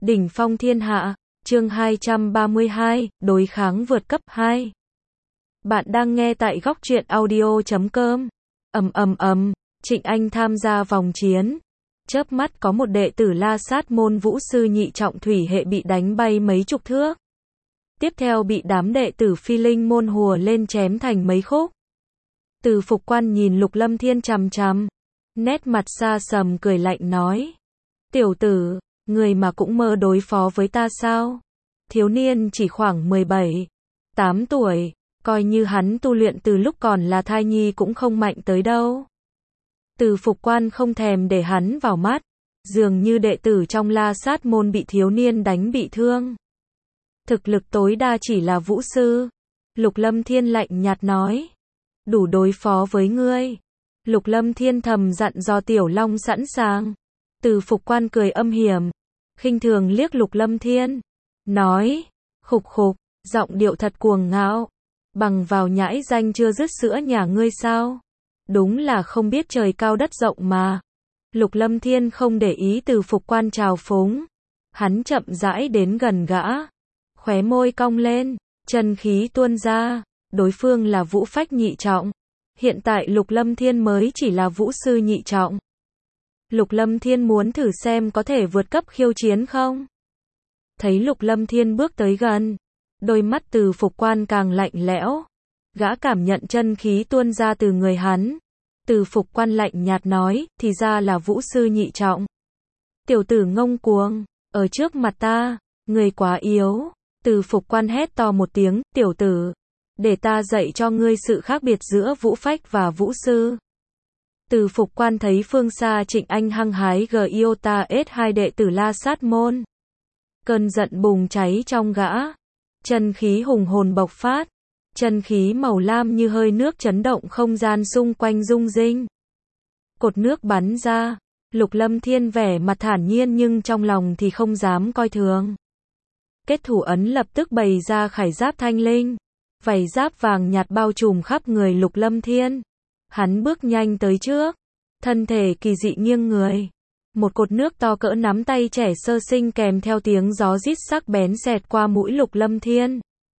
Đỉnh phong thiên hạ, chương 232, đối kháng vượt cấp 2. Bạn đang nghe tại góc truyện audio.com. Trịnh Anh tham gia vòng chiến. Chớp mắt có một đệ tử La Sát môn vũ sư nhị trọng thủy hệ bị đánh bay mấy chục thước. Tiếp theo bị đám đệ tử Phi Linh môn hùa lên chém thành mấy khúc. Từ Phục Quan nhìn Lục Lâm Thiên chằm chằm, nét mặt xa sầm cười lạnh nói: "Tiểu tử, người mà cũng mơ đối phó với ta sao?" Thiếu niên chỉ khoảng 17, 8 tuổi, coi như hắn tu luyện từ lúc còn là thai nhi cũng không mạnh tới đâu. Từ Phục Quan không thèm để hắn vào mắt, dường như đệ tử trong La Sát môn bị thiếu niên đánh bị thương. Thực lực tối đa chỉ là vũ sư. Lục Lâm Thiên lạnh nhạt nói: "Đủ đối phó với ngươi." Lục Lâm Thiên thầm dặn dò Tiểu Long sẵn sàng. Từ Phục Quan cười âm hiểm, khinh thường liếc Lục Lâm Thiên, nói: "Khục khục, giọng điệu thật cuồng ngạo, bằng vào nhãi danh chưa dứt sữa nhà ngươi sao? Đúng là không biết trời cao đất rộng mà." Lục Lâm Thiên không để ý Từ Phục Quan trào phúng, hắn chậm rãi đến gần gã, khóe môi cong lên, chân khí tuôn ra. Đối phương là vũ phách nhị trọng, hiện tại Lục Lâm Thiên mới chỉ là vũ sư nhị trọng. Lục Lâm Thiên muốn thử xem có thể vượt cấp khiêu chiến không? Thấy Lục Lâm Thiên bước tới gần, đôi mắt Từ Phục Quan càng lạnh lẽo. Gã cảm nhận chân khí tuôn ra từ người hắn. Từ Phục Quan lạnh nhạt nói: "Thì ra là vũ sư nhị trọng. Tiểu tử ngông cuồng, ở trước mặt ta, người quá yếu." Từ Phục Quan hét to một tiếng: "Tiểu tử, để ta dạy cho ngươi sự khác biệt giữa vũ phách và vũ sư." Từ Phục Quan thấy phương xa Trịnh Anh hăng hái Giota S2 đệ tử La Sát môn. Cơn giận bùng cháy trong gã. Chân khí hùng hồn bộc phát. Chân khí màu lam như hơi nước chấn động không gian xung quanh rung rinh. Cột nước bắn ra. Lục Lâm Thiên vẻ mặt thản nhiên nhưng trong lòng thì không dám coi thường. Kết thủ ấn lập tức bày ra khải giáp thanh linh. Vảy giáp vàng nhạt bao trùm khắp người Lục Lâm Thiên. Hắn bước nhanh tới trước, thân thể kỳ dị nghiêng người. Một cột nước to cỡ nắm tay trẻ sơ sinh kèm theo tiếng gió rít sắc bén xẹt qua mũi Lục Lâm Thiên.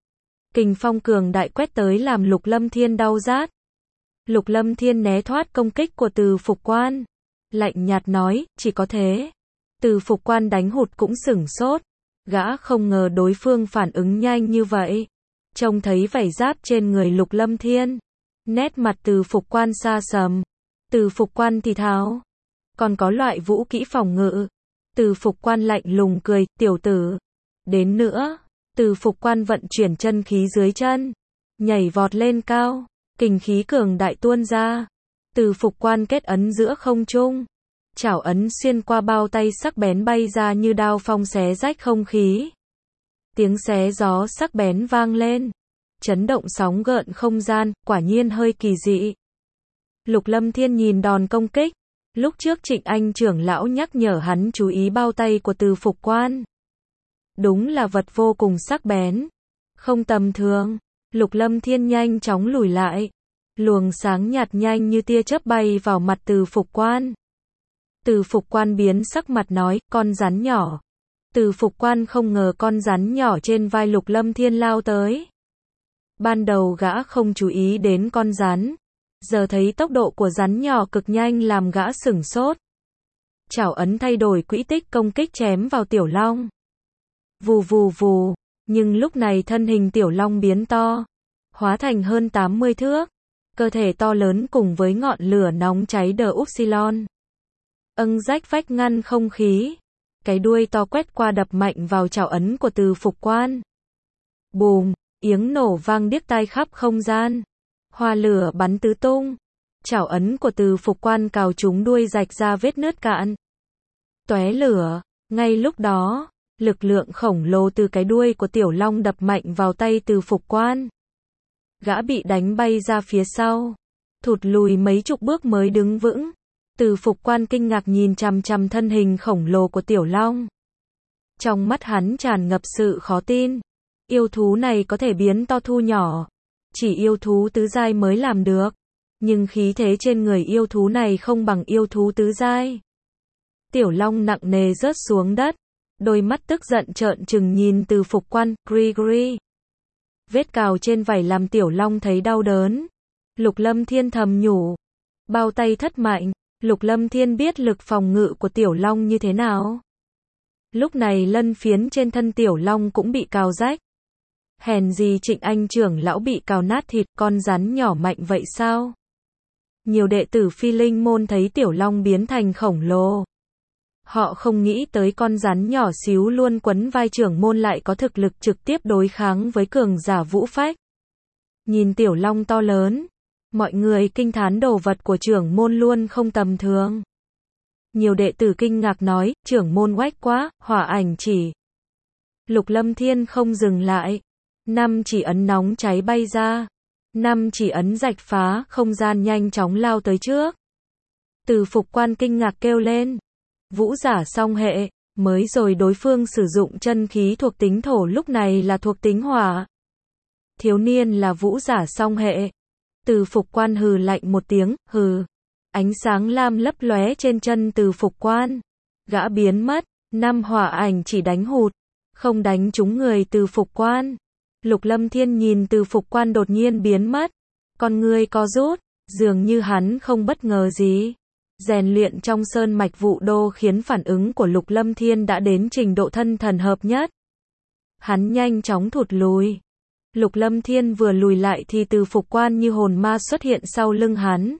Kình phong cường đại quét tới làm Lục Lâm Thiên đau rát. Lục Lâm Thiên né thoát công kích của Từ Phục Quan, lạnh nhạt nói: "Chỉ có thế." Từ Phục Quan đánh hụt cũng sửng sốt, gã không ngờ đối phương phản ứng nhanh như vậy. Trông thấy vảy giáp trên người Lục Lâm Thiên, nét mặt Từ Phục Quan xa sầm. Từ Phục Quan thì thào: "Còn có loại vũ kỹ phòng ngự." Từ Phục Quan lạnh lùng cười: "Tiểu tử, đến nữa." Từ Phục Quan vận chuyển chân khí dưới chân, nhảy vọt lên cao, kình khí cường đại tuôn ra. Từ Phục Quan kết ấn giữa không trung, chảo ấn xuyên qua bao tay sắc bén bay ra như đao phong xé rách không khí. Tiếng xé gió sắc bén vang lên, chấn động sóng gợn không gian, quả nhiên hơi kỳ dị. Lục Lâm Thiên nhìn đòn công kích, lúc trước Trịnh Anh trưởng lão nhắc nhở hắn chú ý bao tay của Từ Phục Quan. Đúng là vật vô cùng sắc bén, không tầm thường. Lục Lâm Thiên nhanh chóng lùi lại, luồng sáng nhạt nhanh như tia chớp bay vào mặt Từ Phục Quan. Từ Phục Quan biến sắc mặt nói: "Con rắn nhỏ." Từ Phục Quan không ngờ con rắn nhỏ trên vai Lục Lâm Thiên lao tới. Ban đầu gã không chú ý đến con rắn, giờ thấy tốc độ của rắn nhỏ cực nhanh làm gã sửng sốt. Chảo ấn thay đổi quỹ tích công kích chém vào Tiểu Long. Vù vù vù, nhưng lúc này thân hình Tiểu Long biến to, hóa thành hơn 80 thước, cơ thể to lớn cùng với ngọn lửa nóng cháy đờ upsilon. Rách vách ngăn không khí. Cái đuôi to quét qua đập mạnh vào chảo ấn của Từ Phục Quan. Bùm, tiếng nổ vang điếc tai khắp không gian. Hoa lửa bắn tứ tung. Chảo ấn của Từ Phục Quan cào trúng đuôi rạch ra vết nứt cạn. Tóe lửa. Ngay lúc đó, lực lượng khổng lồ từ cái đuôi của Tiểu Long đập mạnh vào tay Từ Phục Quan. Gã bị đánh bay ra phía sau, thụt lùi mấy chục bước mới đứng vững. Từ Phục Quan kinh ngạc nhìn chằm chằm thân hình khổng lồ của Tiểu Long. Trong mắt hắn tràn ngập sự khó tin. Yêu thú này có thể biến to thu nhỏ, chỉ yêu thú tứ giai mới làm được. Nhưng khí thế trên người yêu thú này không bằng yêu thú tứ giai. Tiểu Long nặng nề rớt xuống đất, đôi mắt tức giận trợn trừng nhìn Từ Phục Quan, Gregory. Vết cào trên vảy làm Tiểu Long thấy đau đớn. Lục Lâm Thiên thầm nhủ. Bao tay thất mạnh, Lục Lâm Thiên biết lực phòng ngự của Tiểu Long như thế nào. Lúc này lân phiến trên thân Tiểu Long cũng bị cào rách. Hèn gì Trịnh Anh trưởng lão bị cào nát thịt, con rắn nhỏ mạnh vậy sao? Nhiều đệ tử Phi Linh môn thấy Tiểu Long biến thành khổng lồ. Họ không nghĩ tới con rắn nhỏ xíu luôn quấn vai trưởng môn lại có thực lực trực tiếp đối kháng với cường giả vũ phách. Nhìn Tiểu Long to lớn, mọi người kinh thán đồ vật của trưởng môn luôn không tầm thường. Nhiều đệ tử kinh ngạc nói, trưởng môn oách quá, hỏa ảnh chỉ. Lục Lâm Thiên không dừng lại. 5 chỉ ấn nóng cháy bay ra. 5 chỉ ấn rạch phá, không gian nhanh chóng lao tới trước. Từ Phục Quan kinh ngạc kêu lên. Vũ giả song hệ, mới rồi đối phương sử dụng chân khí thuộc tính thổ, lúc này là thuộc tính hỏa. Thiếu niên là vũ giả song hệ. Từ Phục Quan hừ lạnh một tiếng, hừ. Ánh sáng lam lấp lóe trên chân Từ Phục Quan. Gã biến mất, 5 hỏa ảnh chỉ đánh hụt, không đánh trúng người Từ Phục Quan. Lục Lâm Thiên nhìn Từ Phục Quan đột nhiên biến mất, con ngươi co rút, dường như hắn không bất ngờ gì. Rèn luyện trong sơn mạch Vũ Đô khiến phản ứng của Lục Lâm Thiên đã đến trình độ thân thần hợp nhất. Hắn nhanh chóng thụt lùi. Lục Lâm Thiên vừa lùi lại thì Từ Phục Quan như hồn ma xuất hiện sau lưng hắn.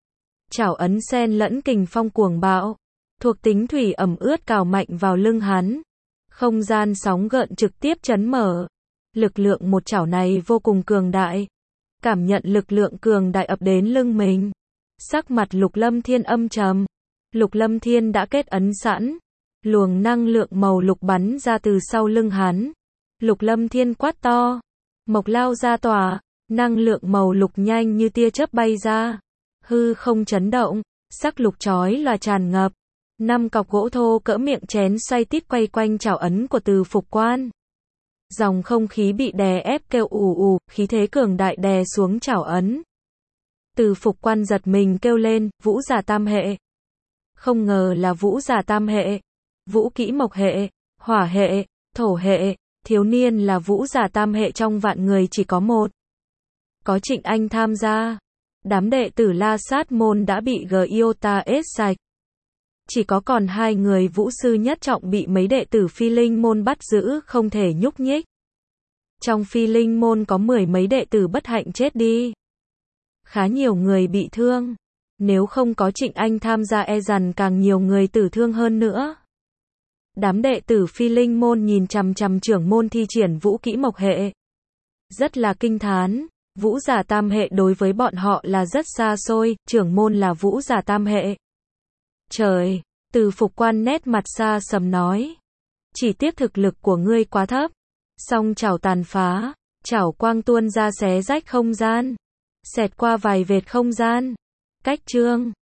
Chảo ấn xen lẫn kình phong cuồng bạo, thuộc tính thủy ẩm ướt cào mạnh vào lưng hắn. Không gian sóng gợn trực tiếp chấn mở. Lực lượng một chảo này vô cùng cường đại. Cảm nhận lực lượng cường đại ập đến lưng mình. Sắc mặt Lục Lâm Thiên âm trầm. Lục Lâm Thiên đã kết ấn sẵn. Luồng năng lượng màu lục bắn ra từ sau lưng hắn. Lục Lâm Thiên quát to. Mộc lao ra tỏa. Năng lượng màu lục nhanh như tia chớp bay ra. Hư không chấn động. Sắc lục chói lòa tràn ngập. 5 cọc gỗ thô cỡ miệng chén xoay tít quay quanh chảo ấn của Từ Phục Quan. Dòng không khí bị đè ép kêu ù ù, khí thế cường đại đè xuống chảo ấn. Từ Phục Quan giật mình kêu lên, vũ giả tam hệ. Không ngờ là vũ giả tam hệ. Vũ kỹ mộc hệ, hỏa hệ, thổ hệ, thiếu niên là vũ giả tam hệ trong vạn người chỉ có một. Có Trịnh Anh tham gia. Đám đệ tử La Sát môn đã bị Giota ết sạch. Chỉ có còn 2 người vũ sư nhất trọng bị mấy đệ tử Phi Linh môn bắt giữ không thể nhúc nhích. Trong Phi Linh môn có 10 mấy đệ tử bất hạnh chết đi. Khá nhiều người bị thương. Nếu không có Trịnh Anh tham gia e rằng càng nhiều người tử thương hơn nữa. Đám đệ tử Phi Linh môn nhìn chằm chằm trưởng môn thi triển vũ kỹ mộc hệ. Rất là kinh thán. Vũ giả tam hệ đối với bọn họ là rất xa xôi, trưởng môn là vũ giả tam hệ. Trời, Từ Phục Quan nét mặt xa sầm nói. Chỉ tiếc thực lực của ngươi quá thấp. Song chảo tàn phá, chảo quang tuôn ra xé rách không gian. Xẹt qua vài vệt không gian. Cách chương.